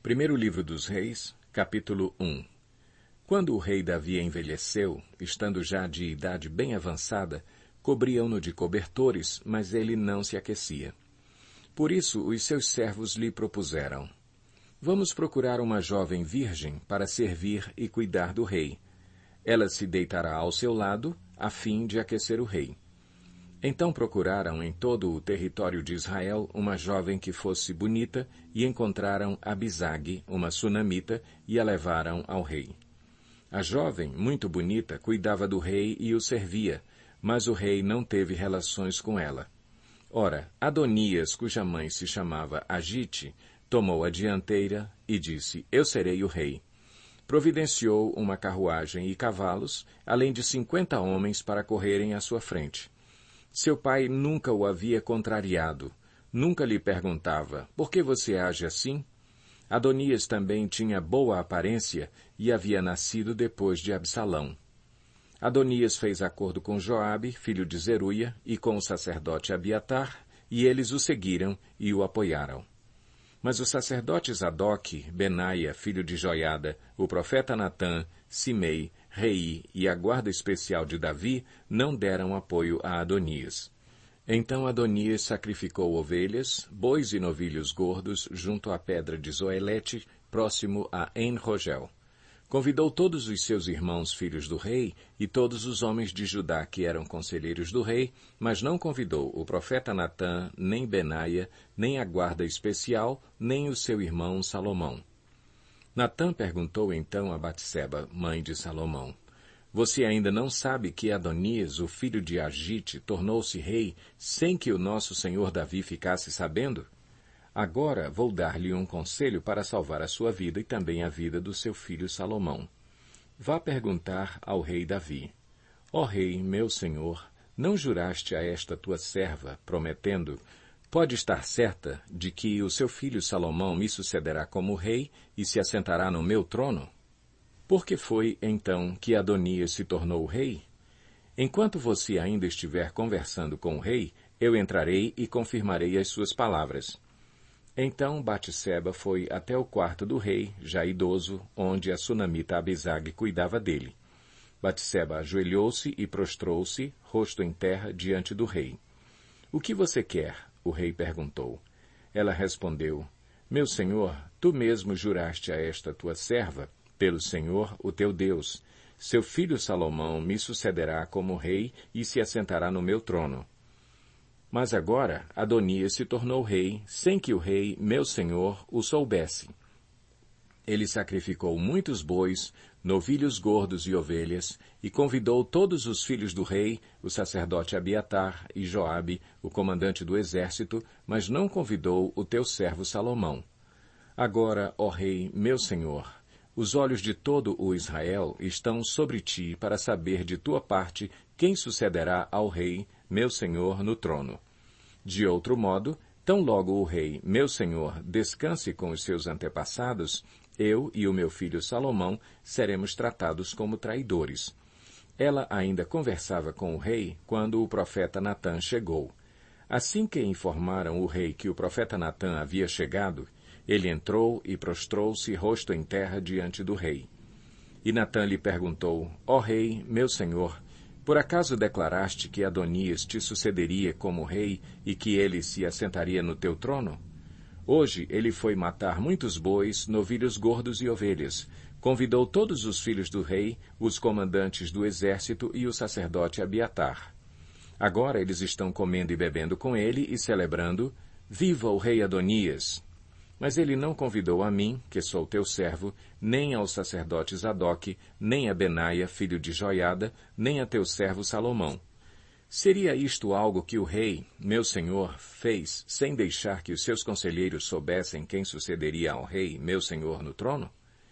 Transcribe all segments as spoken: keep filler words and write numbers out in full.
Primeiro livro dos Reis, capítulo um. Quando o rei Davi envelheceu, estando já de idade bem avançada, cobriam-no de cobertores, mas ele não se aquecia. Por isso os seus servos lhe propuseram: Vamos procurar uma jovem virgem para servir e cuidar do rei. Ela se deitará ao seu lado, a fim de aquecer o rei. Então procuraram em todo o território de Israel uma jovem que fosse bonita e encontraram Abisag, uma sunamita, e a levaram ao rei. A jovem, muito bonita, cuidava do rei e o servia, mas o rei não teve relações com ela. Ora, Adonias, cuja mãe se chamava Agite, tomou a dianteira e disse: Eu serei o rei. Providenciou uma carruagem e cavalos, além de cinquenta homens para correrem à sua frente. Seu pai nunca o havia contrariado, nunca lhe perguntava: por que você age assim? Adonias também tinha boa aparência e havia nascido depois de Absalão. Adonias fez acordo com Joabe, filho de Zeruia, e com o sacerdote Abiatar, e eles o seguiram e o apoiaram. Mas os sacerdotes Adoque, Benaia, filho de Joiada, o profeta Natã, Simei, Rei e a guarda especial de Davi não deram apoio a Adonias. Então Adonias sacrificou ovelhas, bois e novilhos gordos junto à pedra de Zoelete, próximo a En-Rogel. Convidou todos os seus irmãos filhos do rei e todos os homens de Judá que eram conselheiros do rei, mas não convidou o profeta Natã, nem Benaia, nem a guarda especial, nem o seu irmão Salomão. Natã perguntou então a Batseba, mãe de Salomão: Você ainda não sabe que Adonias, o filho de Agite, tornou-se rei sem que o nosso senhor Davi ficasse sabendo? Agora vou dar-lhe um conselho para salvar a sua vida e também a vida do seu filho Salomão. Vá perguntar ao rei Davi: Ó rei, meu senhor, não juraste a esta tua serva, prometendo: Pode estar certa de que o seu filho Salomão me sucederá como rei e se assentará no meu trono? Por que foi, então, que Adonias se tornou rei? Enquanto você ainda estiver conversando com o rei, eu entrarei e confirmarei as suas palavras. Então Batseba foi até o quarto do rei, já idoso, onde a sunamita Abisag cuidava dele. Batseba ajoelhou-se e prostrou-se, rosto em terra, diante do rei. O que você quer? O rei perguntou. Ela respondeu: Meu senhor, tu mesmo juraste a esta tua serva, pelo Senhor, o teu Deus: Seu filho Salomão me sucederá como rei e se assentará no meu trono. Mas agora Adonias se tornou rei, sem que o rei, meu senhor, o soubesse. Ele sacrificou muitos bois, novilhos gordos e ovelhas, e convidou todos os filhos do rei, o sacerdote Abiatar e Joabe, o comandante do exército, mas não convidou o teu servo Salomão. Agora, ó rei, meu senhor, os olhos de todo o Israel estão sobre ti para saber de tua parte quem sucederá ao rei, meu senhor, no trono. De outro modo, tão logo o rei, meu senhor, descanse com os seus antepassados, eu e o meu filho Salomão seremos tratados como traidores. Ela ainda conversava com o rei quando o profeta Natã chegou. Assim que informaram o rei que o profeta Natã havia chegado, ele entrou e prostrou-se rosto em terra diante do rei. E Natã lhe perguntou: Ó rei, meu senhor, por acaso declaraste que Adonias te sucederia como rei e que ele se assentaria no teu trono? Hoje ele foi matar muitos bois, novilhos gordos e ovelhas. Convidou todos os filhos do rei, os comandantes do exército e o sacerdote Abiatar. Agora eles estão comendo e bebendo com ele e celebrando: Viva o rei Adonias! Mas ele não convidou a mim, que sou teu servo, nem aos sacerdotes Adoque, nem a Benaia, filho de Joiada, nem a teu servo Salomão. Seria isto algo que o rei, meu senhor, fez sem deixar que os seus conselheiros soubessem quem sucederia ao rei, meu senhor, no trono?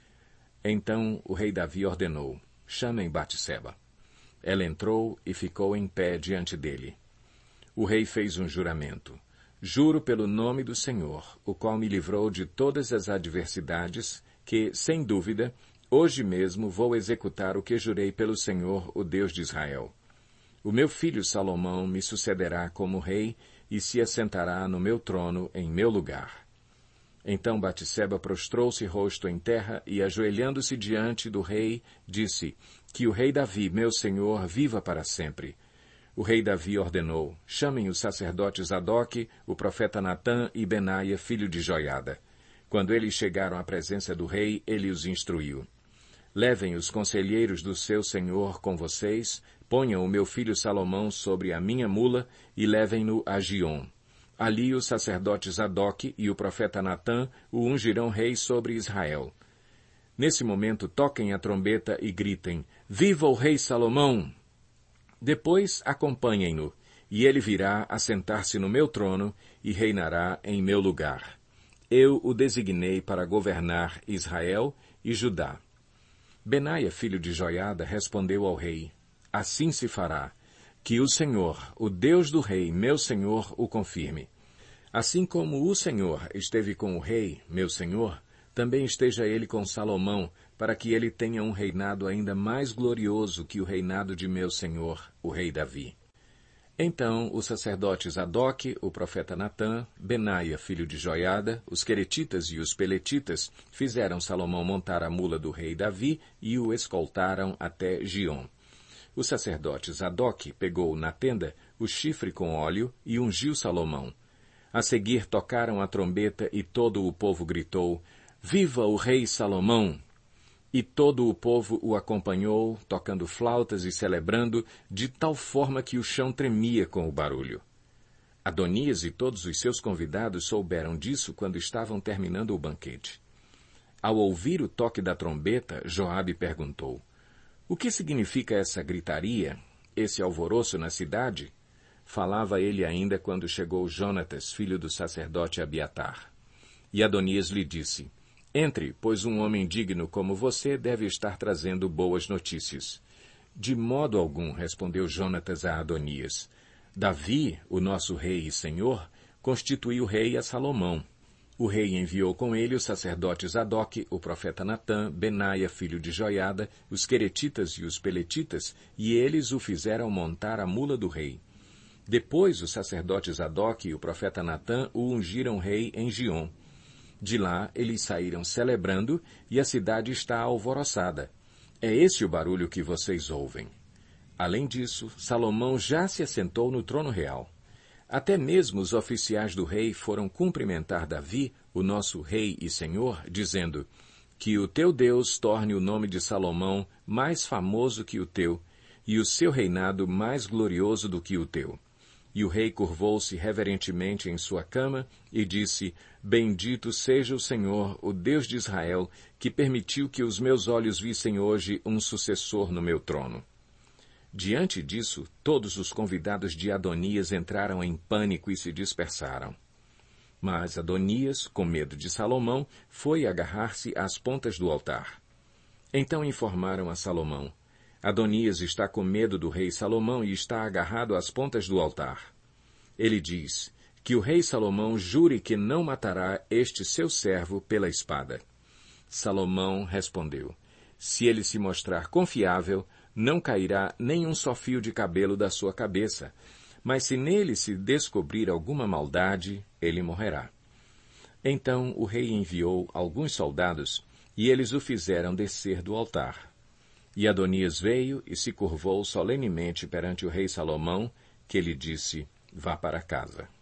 Então o rei Davi ordenou: Chamem Batseba. Ela entrou e ficou em pé diante dele. O rei fez um juramento. Juro pelo nome do Senhor, o qual me livrou de todas as adversidades, que, sem dúvida, hoje mesmo vou executar o que jurei pelo Senhor, o Deus de Israel. O meu filho Salomão me sucederá como rei e se assentará no meu trono em meu lugar. Então Batseba prostrou-se rosto em terra e, ajoelhando-se diante do rei, disse, que o rei Davi, meu senhor, viva para sempre. O rei Davi ordenou, chamem os sacerdotes Zadoque, o profeta Natã e Benaia, filho de Joiada. Quando eles chegaram à presença do rei, ele os instruiu. Levem os conselheiros do seu senhor com vocês, ponham o meu filho Salomão sobre a minha mula e levem-no a Giom. Ali os sacerdotes Zadoque e o profeta Natã o ungirão rei sobre Israel. Nesse momento toquem a trombeta e gritem, viva o rei Salomão! Depois acompanhem-no, e ele virá assentar-se no meu trono e reinará em meu lugar. Eu o designei para governar Israel e Judá. Benaia, filho de Joiada, respondeu ao rei, assim se fará, que o Senhor, o Deus do rei, meu senhor, o confirme. Assim como o Senhor esteve com o rei, meu senhor, também esteja ele com Salomão, para que ele tenha um reinado ainda mais glorioso que o reinado de meu senhor, o rei Davi. Então os sacerdotes Zadoque, o profeta Natã, Benaia, filho de Joiada, os queretitas e os peletitas fizeram Salomão montar a mula do rei Davi e o escoltaram até Giom. O sacerdote Zadoque pegou na tenda o chifre com óleo e ungiu Salomão. A seguir tocaram a trombeta e todo o povo gritou, viva o rei Salomão! E todo o povo o acompanhou, tocando flautas e celebrando, de tal forma que o chão tremia com o barulho. Adonias e todos os seus convidados souberam disso quando estavam terminando o banquete. Ao ouvir o toque da trombeta, Joabe perguntou, o que significa essa gritaria, esse alvoroço na cidade? Falava ele ainda quando chegou Jonatas, filho do sacerdote Abiatar. E Adonias lhe disse, entre, pois um homem digno como você deve estar trazendo boas notícias. De modo algum, respondeu Jonatas a Adonias. Davi, o nosso rei e senhor, constituiu rei a Salomão. O rei enviou com ele os sacerdotes Zadoque, o profeta Natã, Benaia, filho de Joiada, os queretitas e os peletitas, e eles o fizeram montar a mula do rei. Depois os sacerdotes Zadoque e o profeta Natã o ungiram rei em Giom. De lá eles saíram celebrando, e a cidade está alvoroçada. É esse o barulho que vocês ouvem. Além disso, Salomão já se assentou no trono real. Até mesmo os oficiais do rei foram cumprimentar Davi, o nosso rei e senhor, dizendo, que o teu Deus torne o nome de Salomão mais famoso que o teu, e o seu reinado mais glorioso do que o teu. E o rei curvou-se reverentemente em sua cama e disse, bendito seja o Senhor, o Deus de Israel, que permitiu que os meus olhos vissem hoje um sucessor no meu trono. Diante disso, todos os convidados de Adonias entraram em pânico e se dispersaram. Mas Adonias, com medo de Salomão, foi agarrar-se às pontas do altar. Então informaram a Salomão, Adonias está com medo do rei Salomão e está agarrado às pontas do altar. Ele diz, que o rei Salomão jure que não matará este seu servo pela espada. Salomão respondeu, se ele se mostrar confiável, não cairá nem um só fio de cabelo da sua cabeça, mas se nele se descobrir alguma maldade, ele morrerá. Então o rei enviou alguns soldados, e eles o fizeram descer do altar. E Adonias veio e se curvou solenemente perante o rei Salomão, que lhe disse, vá para casa.